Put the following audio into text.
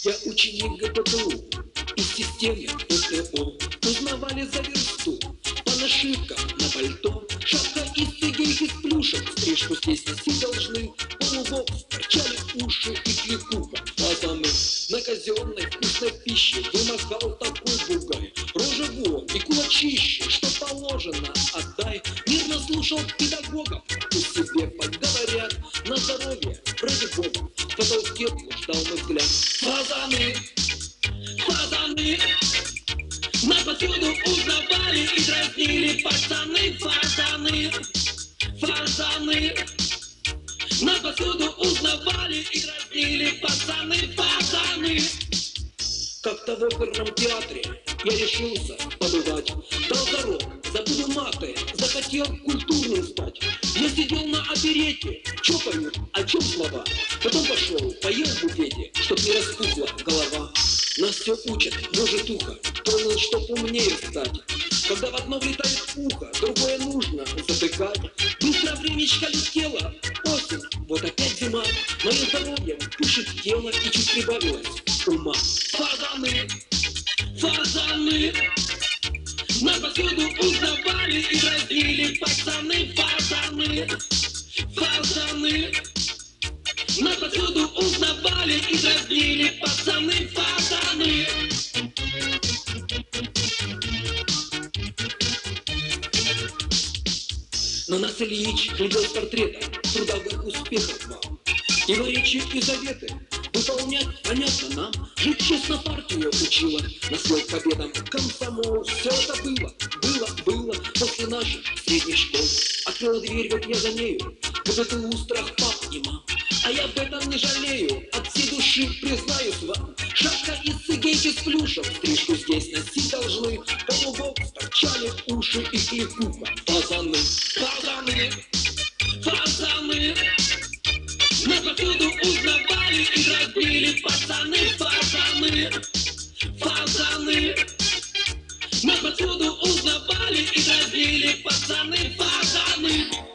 Я ученик ГПТУ из системы ПТО. Узнавали за версту по нашивкам на пальто. Шапка из цигейки с плюшем, стрижку здесь носить должны. Полубокс, торчали уши и кликуха. Пацаны, на казенной вкусной пище вымахал такой бугай. Рожа вон и кулачище, что положено, отдай. Мирно слушал педагогов, пусть себе поговорят. На здоровье, ради бога, в потолке блуждал мой взгляд. Пацаны, пацаны, нас повсюду узнавали и дразнили. Пацаны, пацаны, пацаны, нас повсюду узнавали и дразнили. Пацаны, пацаны. Как-то в оперном театре я решился побывать. Дал зарок, забуду маты, захотел культурным стать. Я сидел на оперете, чё поют, о чем слова. Потом пошел, поел в буфете, чтоб не распухла голова. Нас все учат, может ухо, понял, чтоб умнее стать. Когда в одно влетает ухо, другое нужно затыкать. Быстро времечко летело, осень, вот опять зима. Мое здоровье пушит тело и чуть прибавилось ума. Пацаны, пацаны, нас повсюду узнавали и дразнили. Пацаны, пацаны, пацаны, нас повсюду узнавали и дразнили. Пацаны, пацаны. Но нас Ильич глядел с портрета трудовых успехов вам. Его речи и заветы выполнять понятно нам. Жить честно партию учила, на свой к победам комсомол. Все это было после наших средних школ. Открыла дверь, вот я за нею, ГПТУ страх пап и мам. А я об этом не жалею, от всей души признаюсь вам. Шапка из цигейки с плюшем, стрижку здесь носить должны. Полубокс, торчали уши и кликуха. Пацаны, пацаны, пацаны, нас повсюду узнавали и дразнили. Пацаны, пацаны, пацаны, нас повсюду узнавали и дразнили. Пацаны, пацаны.